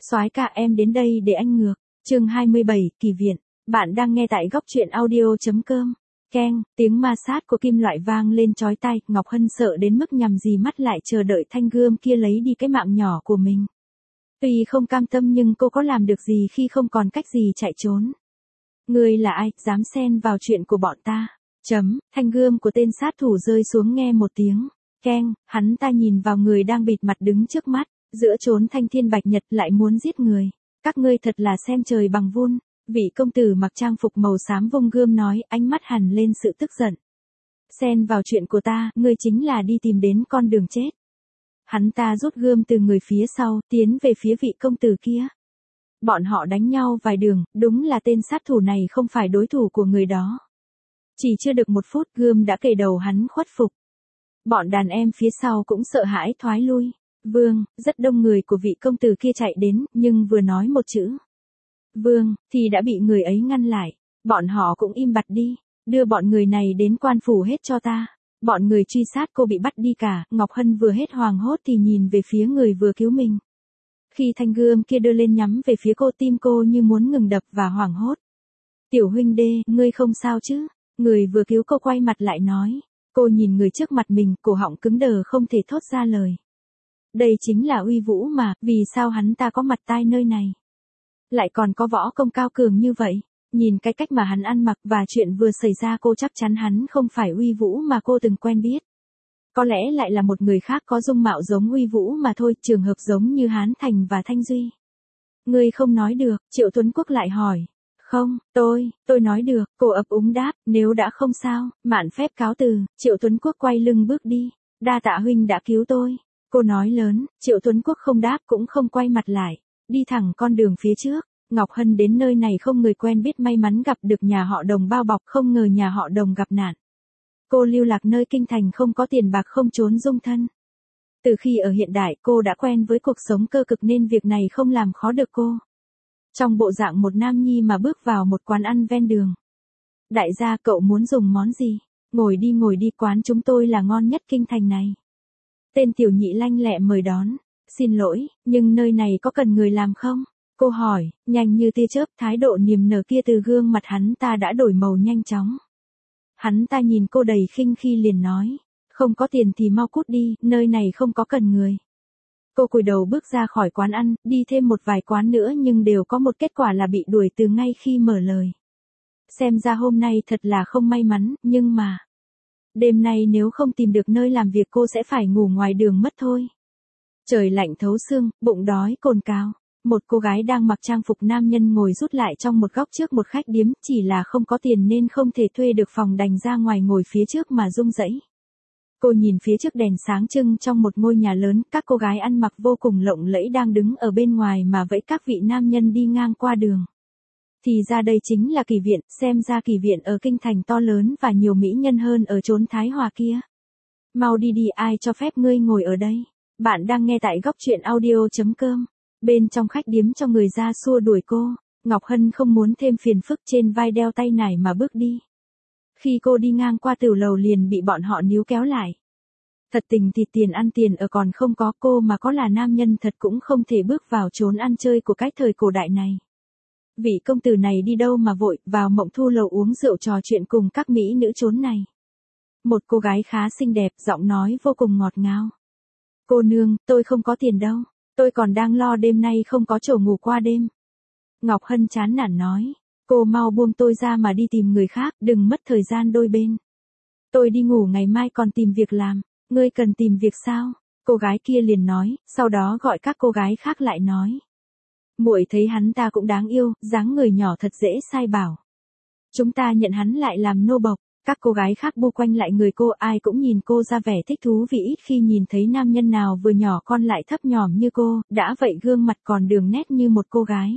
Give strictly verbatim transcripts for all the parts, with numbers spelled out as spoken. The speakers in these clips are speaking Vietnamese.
Soái ca em đến đây để anh ngược. Chương hai mươi bảy, kỳ viện. Bạn đang nghe tại góc truyện audio.com. Keng, tiếng ma sát của kim loại vang lên chói tai, Ngọc Hân sợ đến mức nhằm gì mắt lại chờ đợi thanh gươm kia lấy đi cái mạng nhỏ của mình. Tuy không cam tâm nhưng cô có làm được gì khi không còn cách gì chạy trốn. Ngươi là ai, dám xen vào chuyện của bọn ta? Chấm, thanh gươm của tên sát thủ rơi xuống nghe một tiếng. Keng, hắn ta nhìn vào người đang bịt mặt đứng trước mắt, giữa chốn thanh thiên bạch nhật lại muốn giết người. Các ngươi thật là xem trời bằng vun. Vị công tử mặc trang phục màu xám vung gươm nói, ánh mắt hằn lên sự tức giận. Xen vào chuyện của ta, ngươi chính là đi tìm đến con đường chết. Hắn ta rút gươm từ người phía sau, tiến về phía vị công tử kia. Bọn họ đánh nhau vài đường, đúng là tên sát thủ này không phải đối thủ của người đó. Chỉ chưa được một phút gươm đã kề đầu hắn khuất phục. Bọn đàn em phía sau cũng sợ hãi thoái lui. Vương, rất đông người của vị công tử kia chạy đến, nhưng vừa nói một chữ. Vương, thì đã bị người ấy ngăn lại. Bọn họ cũng im bặt đi. Đưa bọn người này đến quan phủ hết cho ta. Bọn người truy sát cô bị bắt đi cả. Ngọc Hân vừa hết hoảng hốt thì nhìn về phía người vừa cứu mình. Khi thanh gươm kia đưa lên nhắm về phía cô, tim cô như muốn ngừng đập và hoảng hốt. Tiểu huynh đê, ngươi không sao chứ? Người vừa cứu cô quay mặt lại nói. Cô nhìn người trước mặt mình, cổ họng cứng đờ không thể thốt ra lời. Đây chính là Uy Vũ mà, vì sao hắn ta có mặt tai nơi này? Lại còn có võ công cao cường như vậy. Nhìn cái cách mà hắn ăn mặc và chuyện vừa xảy ra, cô chắc chắn hắn không phải Uy Vũ mà cô từng quen biết. Có lẽ lại là một người khác có dung mạo giống Uy Vũ mà thôi, trường hợp giống như Hán Thành và Thanh Duy. Ngươi không nói được, Triệu Tuấn Quốc lại hỏi. Không, tôi, tôi nói được, cô ấp úng đáp, nếu đã không sao, mạn phép cáo từ. Triệu Tuấn Quốc quay lưng bước đi. Đa tạ huynh đã cứu tôi. Cô nói lớn. Triệu Tuấn Quốc không đáp cũng không quay mặt lại. Đi thẳng con đường phía trước. Ngọc Hân đến nơi này không người quen biết, may mắn gặp được nhà họ Đồng bao bọc, không ngờ nhà họ Đồng gặp nạn. Cô lưu lạc nơi kinh thành, không có tiền bạc, không trốn dung thân. Từ khi ở hiện đại cô đã quen với cuộc sống cơ cực nên việc này không làm khó được cô. Trong bộ dạng một nam nhi mà bước vào một quán ăn ven đường. Đại gia, cậu muốn dùng món gì? Ngồi đi ngồi đi, quán chúng tôi là ngon nhất kinh thành này. Tên tiểu nhị lanh lẹ mời đón. Xin lỗi, nhưng nơi này có cần người làm không? Cô hỏi, nhanh như tia chớp, thái độ niềm nở kia từ gương mặt hắn ta đã đổi màu nhanh chóng. Hắn ta nhìn cô đầy khinh khi liền nói, không có tiền thì mau cút đi, nơi này không có cần người. Cô cúi đầu bước ra khỏi quán ăn, đi thêm một vài quán nữa nhưng đều có một kết quả là bị đuổi từ ngay khi mở lời. Xem ra hôm nay thật là không may mắn, nhưng mà... Đêm nay nếu không tìm được nơi làm việc cô sẽ phải ngủ ngoài đường mất thôi. Trời lạnh thấu xương, bụng đói cồn cào. Một cô gái đang mặc trang phục nam nhân ngồi rút lại trong một góc trước một khách điếm, chỉ là không có tiền nên không thể thuê được phòng, đành ra ngoài ngồi phía trước mà rung rẩy. Cô nhìn phía trước đèn sáng trưng trong một ngôi nhà lớn, các cô gái ăn mặc vô cùng lộng lẫy đang đứng ở bên ngoài mà vẫy các vị nam nhân đi ngang qua đường. Thì ra đây chính là kỳ viện, xem ra kỳ viện ở kinh thành to lớn và nhiều mỹ nhân hơn ở chốn Thái Hòa kia. Mau đi đi, ai cho phép ngươi ngồi ở đây? Bạn đang nghe tại góc truyện audio.com. Bên trong khách điếm cho người ra xua đuổi cô, Ngọc Hân không muốn thêm phiền phức, trên vai đeo tay nải mà bước đi. Khi cô đi ngang qua tiểu lầu liền bị bọn họ níu kéo lại. Thật tình thì tiền ăn tiền ở còn không có, cô mà có là nam nhân thật cũng không thể bước vào chốn ăn chơi của cái thời cổ đại này. Vị công tử này đi đâu mà vội, vào Mộng Thu lầu uống rượu trò chuyện cùng các mỹ nữ chốn này. Một cô gái khá xinh đẹp, giọng nói vô cùng ngọt ngào. Cô nương, tôi không có tiền đâu. Tôi còn đang lo đêm nay không có chỗ ngủ qua đêm. Ngọc Hân chán nản nói. Cô mau buông tôi ra mà đi tìm người khác, đừng mất thời gian đôi bên. Tôi đi ngủ, ngày mai còn tìm việc làm. Ngươi cần tìm việc sao? Cô gái kia liền nói, sau đó gọi các cô gái khác lại nói. Muội thấy hắn ta cũng đáng yêu, dáng người nhỏ thật dễ sai bảo. Chúng ta nhận hắn lại làm nô bộc. Các cô gái khác bu quanh lại người cô, ai cũng nhìn cô ra vẻ thích thú vì ít khi nhìn thấy nam nhân nào vừa nhỏ con lại thấp nhòm như cô, đã vậy gương mặt còn đường nét như một cô gái.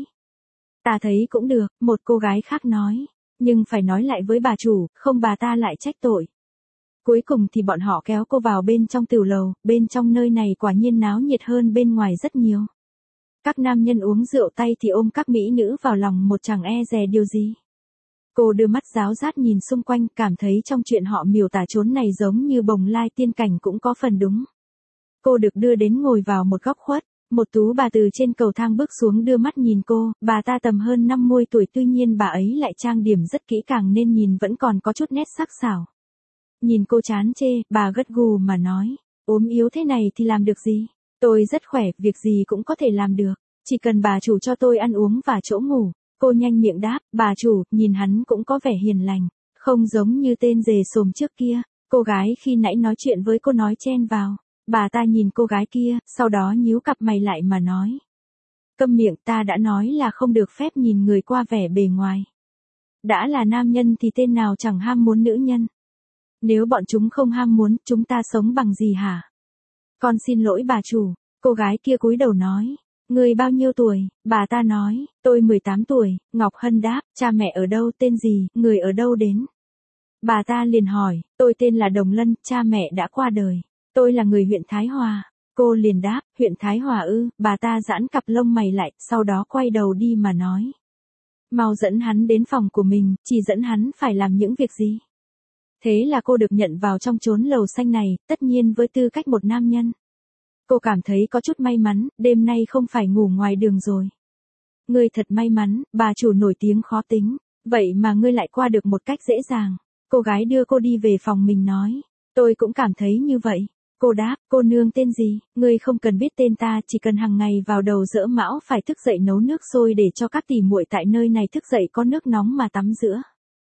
Ta thấy cũng được, một cô gái khác nói, nhưng phải nói lại với bà chủ, không bà ta lại trách tội. Cuối cùng thì bọn họ kéo cô vào bên trong tiểu lầu, bên trong nơi này quả nhiên náo nhiệt hơn bên ngoài rất nhiều. Các nam nhân uống rượu tay thì ôm các mỹ nữ vào lòng một chẳng e dè điều gì. Cô đưa mắt giáo giác nhìn xung quanh, cảm thấy trong chuyện họ miêu tả chốn này giống như bồng lai tiên cảnh cũng có phần đúng. Cô được đưa đến ngồi vào một góc khuất, Một tú bà từ trên cầu thang bước xuống đưa mắt nhìn cô, bà ta tầm hơn năm mươi tuổi tuy nhiên bà ấy lại trang điểm rất kỹ càng nên nhìn vẫn còn có chút nét sắc sảo. Nhìn cô chán chê, bà gật gù mà nói, ốm yếu thế này thì làm được gì? Tôi rất khỏe, việc gì cũng có thể làm được, chỉ cần bà chủ cho tôi ăn uống và chỗ ngủ. Cô nhanh miệng đáp, bà chủ, nhìn hắn cũng có vẻ hiền lành, không giống như tên dề xồm trước kia. Cô gái khi nãy nói chuyện với cô nói chen vào. Bà ta nhìn cô gái kia, sau đó nhíu cặp mày lại mà nói. Câm miệng, ta đã nói là không được phép nhìn người qua vẻ bề ngoài. Đã là nam nhân thì tên nào chẳng ham muốn nữ nhân. Nếu bọn chúng không ham muốn, chúng ta sống bằng gì hả? Con xin lỗi bà chủ, cô gái kia cúi đầu nói. Người bao nhiêu tuổi? Bà ta nói, tôi mười tám tuổi, Ngọc Hân đáp, cha mẹ ở đâu, tên gì, người ở đâu đến? Bà ta liền hỏi, tôi tên là Đồng Lân, cha mẹ đã qua đời. Tôi là người huyện Thái Hòa. Cô liền đáp, huyện Thái Hòa ư, bà ta giãn cặp lông mày lại, sau đó quay đầu đi mà nói. Mau dẫn hắn đến phòng của mình, chỉ dẫn hắn phải làm những việc gì. Thế là cô được nhận vào trong chốn lầu xanh này, tất nhiên với tư cách một nam nhân. Cô cảm thấy có chút may mắn, đêm nay không phải ngủ ngoài đường rồi. Ngươi thật may mắn, bà chủ nổi tiếng khó tính, vậy mà ngươi lại qua được một cách dễ dàng. Cô gái đưa cô đi về phòng mình nói, tôi cũng cảm thấy như vậy. Cô đáp, cô nương tên gì, ngươi không cần biết tên ta, chỉ cần hàng ngày vào đầu giỗ mão phải thức dậy nấu nước sôi để cho các tỷ muội tại nơi này thức dậy có nước nóng mà tắm giữa.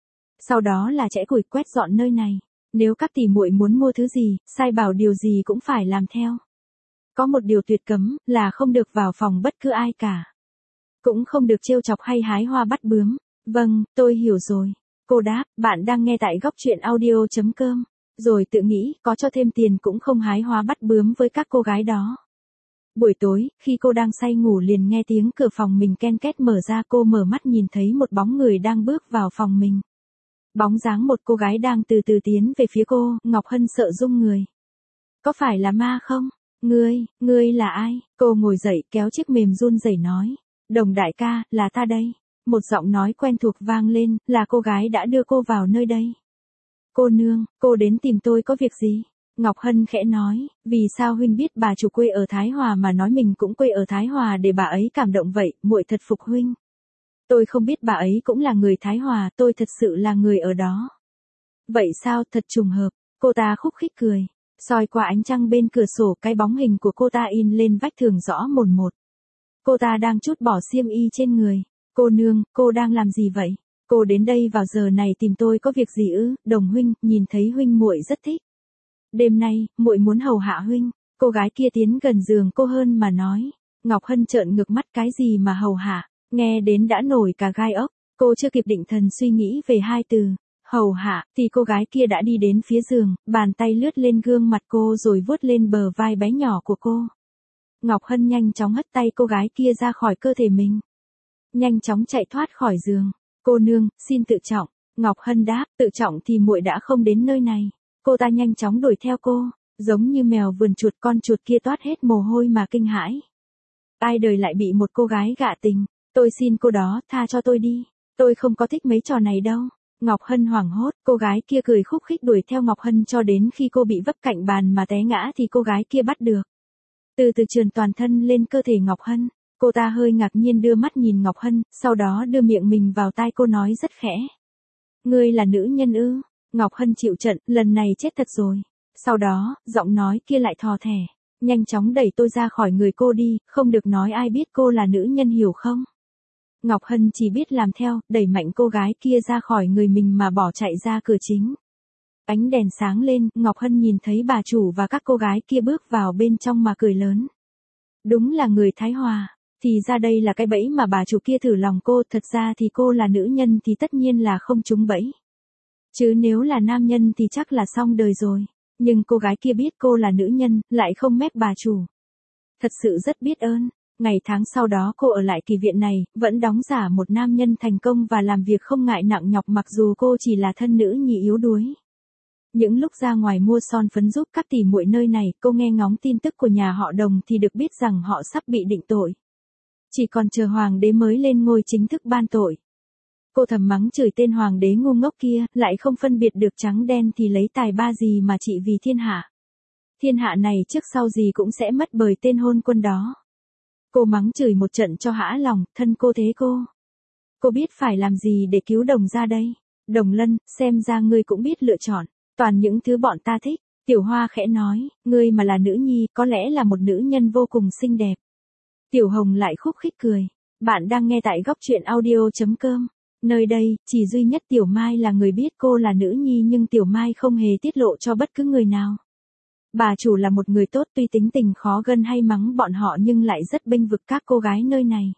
Sau đó là chẽ củi quét dọn nơi này. Nếu các tỷ muội muốn mua thứ gì, sai bảo điều gì cũng phải làm theo. Có một điều tuyệt cấm, là không được vào phòng bất cứ ai cả. Cũng không được trêu chọc hay hái hoa bắt bướm. Vâng, tôi hiểu rồi. Cô đáp, bạn đang nghe tại góc truyện audio chấm com. Rồi tự nghĩ, có cho thêm tiền cũng không hái hoa bắt bướm với các cô gái đó. Buổi tối, khi cô đang say ngủ liền nghe tiếng cửa phòng mình ken két mở ra, cô mở mắt nhìn thấy một bóng người đang bước vào phòng mình. Bóng dáng một cô gái đang từ từ tiến về phía cô, Ngọc Hân sợ rung người. Có phải là ma không? Ngươi, ngươi là ai? Cô ngồi dậy kéo chiếc mềm run rẩy nói. Đồng đại ca, là ta đây. Một giọng nói quen thuộc vang lên, là cô gái đã đưa cô vào nơi đây. Cô nương, cô đến tìm tôi có việc gì? Ngọc Hân khẽ nói, vì sao huynh biết bà chủ quê ở Thái Hòa mà nói mình cũng quê ở Thái Hòa để bà ấy cảm động vậy, muội thật phục huynh. Tôi không biết bà ấy cũng là người Thái Hòa, tôi thật sự là người ở đó. Vậy sao, thật trùng hợp, cô ta khúc khích cười. Soi qua ánh trăng bên cửa sổ, cái bóng hình của cô ta in lên vách tường rõ mồn một. Cô ta đang trút bỏ xiêm y trên người. Cô nương, cô đang làm gì vậy? Cô đến đây vào giờ này tìm tôi có việc gì ư? Đồng huynh, nhìn thấy huynh muội rất thích. Đêm nay, muội muốn hầu hạ huynh. Cô gái kia tiến gần giường cô hơn mà nói. Ngọc Hân trợn ngược mắt, cái gì mà hầu hạ? Nghe đến đã nổi cả gai ốc. Cô chưa kịp định thần suy nghĩ về hai từ hầu hạ, thì cô gái kia đã đi đến phía giường, bàn tay lướt lên gương mặt cô rồi vuốt lên bờ vai bé nhỏ của cô. Ngọc Hân nhanh chóng hất tay cô gái kia ra khỏi cơ thể mình. Nhanh chóng chạy thoát khỏi giường. Cô nương, xin tự trọng. Ngọc Hân đáp, tự trọng thì muội đã không đến nơi này. Cô ta nhanh chóng đuổi theo cô, giống như mèo vườn chuột, con chuột kia toát hết mồ hôi mà kinh hãi. Ai đời lại bị một cô gái gạ tình. Tôi xin cô đó, tha cho tôi đi. Tôi không có thích mấy trò này đâu. Ngọc Hân hoảng hốt, cô gái kia cười khúc khích đuổi theo Ngọc Hân cho đến khi cô bị vấp cạnh bàn mà té ngã thì cô gái kia bắt được. Từ từ trườn toàn thân lên cơ thể Ngọc Hân. Cô ta hơi ngạc nhiên đưa mắt nhìn Ngọc Hân, sau đó đưa miệng mình vào tai cô nói rất khẽ. Ngươi là nữ nhân ư? Ngọc Hân chịu trận, lần này chết thật rồi. Sau đó, giọng nói kia lại thò thẻ. Nhanh chóng đẩy tôi ra khỏi người cô đi, không được nói ai biết cô là nữ nhân hiểu không? Ngọc Hân chỉ biết làm theo, đẩy mạnh cô gái kia ra khỏi người mình mà bỏ chạy ra cửa chính. Ánh đèn sáng lên, Ngọc Hân nhìn thấy bà chủ và các cô gái kia bước vào bên trong mà cười lớn. Đúng là người Thái Hòa, thì ra đây là cái bẫy mà bà chủ kia thử lòng cô, thật ra thì cô là nữ nhân thì tất nhiên là không trúng bẫy. Chứ nếu là nam nhân thì chắc là xong đời rồi, nhưng cô gái kia biết cô là nữ nhân, lại không mép bà chủ. Thật sự rất biết ơn. Ngày tháng sau đó cô ở lại kỳ viện này, vẫn đóng giả một nam nhân thành công và làm việc không ngại nặng nhọc mặc dù cô chỉ là thân nữ nhi yếu đuối. Những lúc ra ngoài mua son phấn giúp các tỷ muội nơi này, cô nghe ngóng tin tức của nhà họ Đồng thì được biết rằng họ sắp bị định tội. Chỉ còn chờ hoàng đế mới lên ngôi chính thức ban tội. Cô thầm mắng chửi tên hoàng đế ngu ngốc kia, lại không phân biệt được trắng đen thì lấy tài ba gì mà trị vì thiên hạ. Thiên hạ này trước sau gì cũng sẽ mất bởi tên hôn quân đó. Cô mắng chửi một trận cho hã lòng, thân cô thế cô. Cô biết phải làm gì để cứu Đồng gia đây? Đồng Lân, xem ra ngươi cũng biết lựa chọn, toàn những thứ bọn ta thích. Tiểu Hoa khẽ nói, ngươi mà là nữ nhi, có lẽ là một nữ nhân vô cùng xinh đẹp. Tiểu Hồng lại khúc khích cười. Bạn đang nghe tại góc truyện audio.com. Nơi đây, chỉ duy nhất Tiểu Mai là người biết cô là nữ nhi nhưng Tiểu Mai không hề tiết lộ cho bất cứ người nào. Bà chủ là một người tốt tuy tính tình khó gân hay mắng bọn họ nhưng lại rất bênh vực các cô gái nơi này.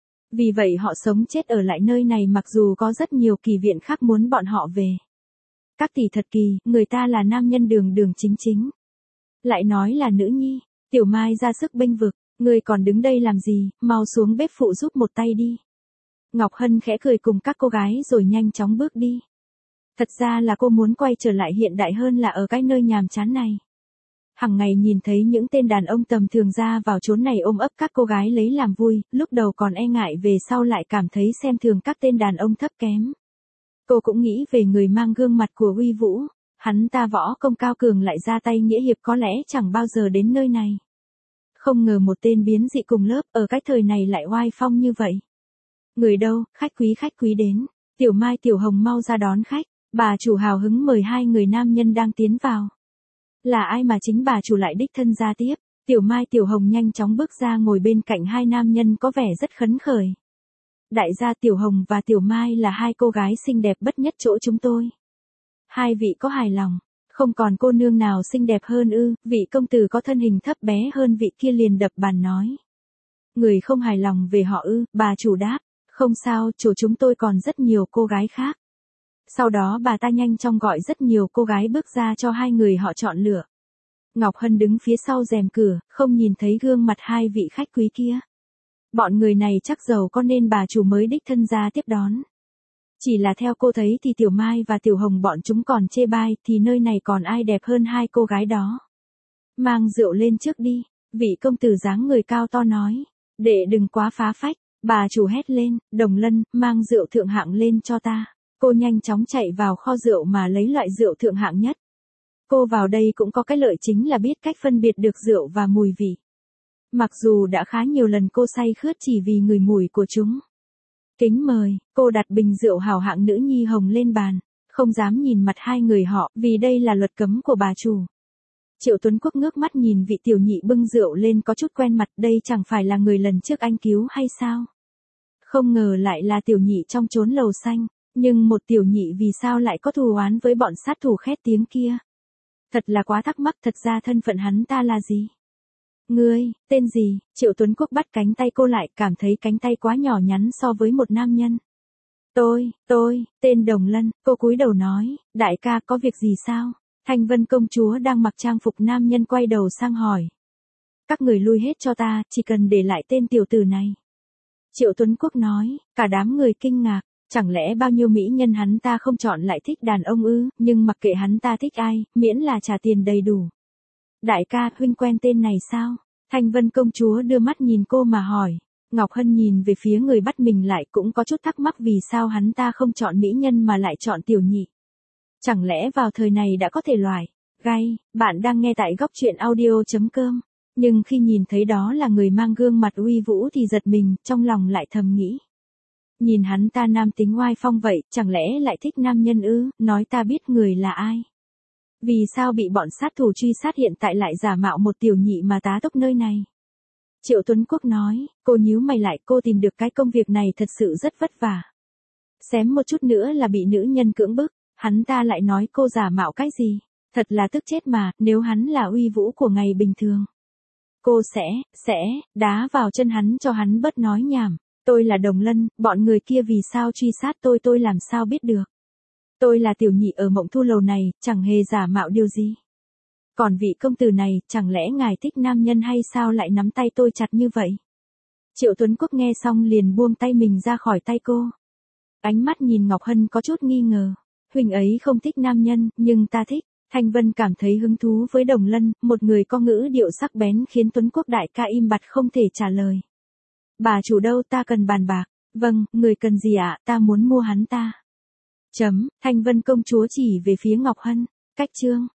Vì vậy họ sống chết ở lại nơi này mặc dù có rất nhiều kỳ viện khác muốn bọn họ về. Các tỷ thật kỳ, người ta là nam nhân đường đường chính chính. Lại nói là nữ nhi, Tiểu Mai ra sức bênh vực, ngươi còn đứng đây làm gì, mau xuống bếp phụ giúp một tay đi. Ngọc Hân khẽ cười cùng các cô gái rồi nhanh chóng bước đi. Thật ra là cô muốn quay trở lại hiện đại hơn là ở cái nơi nhàm chán này. Hằng ngày nhìn thấy những tên đàn ông tầm thường ra vào chốn này ôm ấp các cô gái lấy làm vui, lúc đầu còn e ngại về sau lại cảm thấy xem thường các tên đàn ông thấp kém. Cô cũng nghĩ về người mang gương mặt của Uy Vũ, hắn ta võ công cao cường lại ra tay nghĩa hiệp có lẽ chẳng bao giờ đến nơi này. Không ngờ một tên biến dị cùng lớp ở cái thời này lại oai phong như vậy. Người đâu, khách quý khách quý đến, Tiểu Mai Tiểu Hồng mau ra đón khách, bà chủ hào hứng mời hai người nam nhân đang tiến vào. Là ai mà chính bà chủ lại đích thân ra tiếp, Tiểu Mai Tiểu Hồng nhanh chóng bước ra ngồi bên cạnh hai nam nhân có vẻ rất khấn khởi. Đại gia Tiểu Hồng và Tiểu Mai là hai cô gái xinh đẹp bất nhất chỗ chúng tôi. Hai vị có hài lòng, không còn cô nương nào xinh đẹp hơn ư, vị công tử có thân hình thấp bé hơn vị kia liền đập bàn nói. Người không hài lòng về họ ư, bà chủ đáp, không sao, chỗ chúng tôi còn rất nhiều cô gái khác. Sau đó bà ta nhanh chóng gọi rất nhiều cô gái bước ra cho hai người họ chọn lựa. Ngọc Hân đứng phía sau rèm cửa, không nhìn thấy gương mặt hai vị khách quý kia. Bọn người này chắc giàu có nên bà chủ mới đích thân ra tiếp đón. Chỉ là theo cô thấy thì Tiểu Mai và Tiểu Hồng bọn chúng còn chê bai thì nơi này còn ai đẹp hơn hai cô gái đó. Mang rượu lên trước đi, vị công tử dáng người cao to nói. Để đừng quá phá phách, bà chủ hét lên, Đồng Lân, mang rượu thượng hạng lên cho ta. Cô nhanh chóng chạy vào kho rượu mà lấy loại rượu thượng hạng nhất. Cô vào đây cũng có cái lợi chính là biết cách phân biệt được rượu và mùi vị. Mặc dù đã khá nhiều lần cô say khướt chỉ vì ngửi mùi của chúng. Kính mời, cô đặt bình rượu hào hạng nữ nhi hồng lên bàn, không dám nhìn mặt hai người họ vì đây là luật cấm của bà chủ. Triệu Tuấn Quốc ngước mắt nhìn vị tiểu nhị bưng rượu lên có chút quen mặt, đây chẳng phải là người lần trước anh cứu hay sao? Không ngờ lại là tiểu nhị trong chốn lầu xanh, nhưng một tiểu nhị vì sao lại có thù oán với bọn sát thủ khét tiếng kia? Thật là quá thắc mắc, thật ra thân phận hắn ta là gì? Ngươi, tên gì? Triệu Tuấn Quốc bắt cánh tay cô lại, cảm thấy cánh tay quá nhỏ nhắn so với một nam nhân. Tôi, tôi, tên Đồng Lân, cô cúi đầu nói, đại ca có việc gì sao? Thanh Vân công chúa đang mặc trang phục nam nhân quay đầu sang hỏi. Các người lui hết cho ta, chỉ cần để lại tên tiểu tử này. Triệu Tuấn Quốc nói, cả đám người kinh ngạc, chẳng lẽ bao nhiêu mỹ nhân hắn ta không chọn lại thích đàn ông ư, nhưng mặc kệ hắn ta thích ai, miễn là trả tiền đầy đủ. Đại ca, huynh quen tên này sao? Thanh Vân công chúa đưa mắt nhìn cô mà hỏi. Ngọc Hân nhìn về phía người bắt mình lại cũng có chút thắc mắc vì sao hắn ta không chọn mỹ nhân mà lại chọn tiểu nhị. Chẳng lẽ vào thời này đã có thể loại, gay, bạn đang nghe tại góc truyện audio.com. Nhưng khi nhìn thấy đó là người mang gương mặt uy vũ thì giật mình, trong lòng lại thầm nghĩ. Nhìn hắn ta nam tính oai phong vậy, chẳng lẽ lại thích nam nhân ư, nói ta biết người là ai. Vì sao bị bọn sát thủ truy sát hiện tại lại giả mạo một tiểu nhị mà tá túc nơi này? Triệu Tuấn Quốc nói, cô nhíu mày lại, cô tìm được cái công việc này thật sự rất vất vả. Xém một chút nữa là bị nữ nhân cưỡng bức, hắn ta lại nói cô giả mạo cái gì? Thật là tức chết mà, nếu hắn là uy vũ của ngày bình thường. Cô sẽ, sẽ, đá vào chân hắn cho hắn bớt nói nhảm. Tôi là Đồng Lân, bọn người kia vì sao truy sát tôi tôi làm sao biết được. Tôi là tiểu nhị ở Mộng Thu lầu này, chẳng hề giả mạo điều gì. Còn vị công tử này, chẳng lẽ ngài thích nam nhân hay sao lại nắm tay tôi chặt như vậy? Triệu Tuấn Quốc nghe xong liền buông tay mình ra khỏi tay cô. Ánh mắt nhìn Ngọc Hân có chút nghi ngờ. Huynh ấy không thích nam nhân, nhưng ta thích. Thanh Vân cảm thấy hứng thú với Đồng Lân, một người có ngữ điệu sắc bén khiến Tuấn Quốc đại ca im bặt không thể trả lời. Bà chủ đâu, ta cần bàn bạc. Vâng, người cần gì ạ, à? Ta muốn mua hắn ta. Chấm, Thanh Vân công chúa chỉ về phía Ngọc Hân. Cách chương.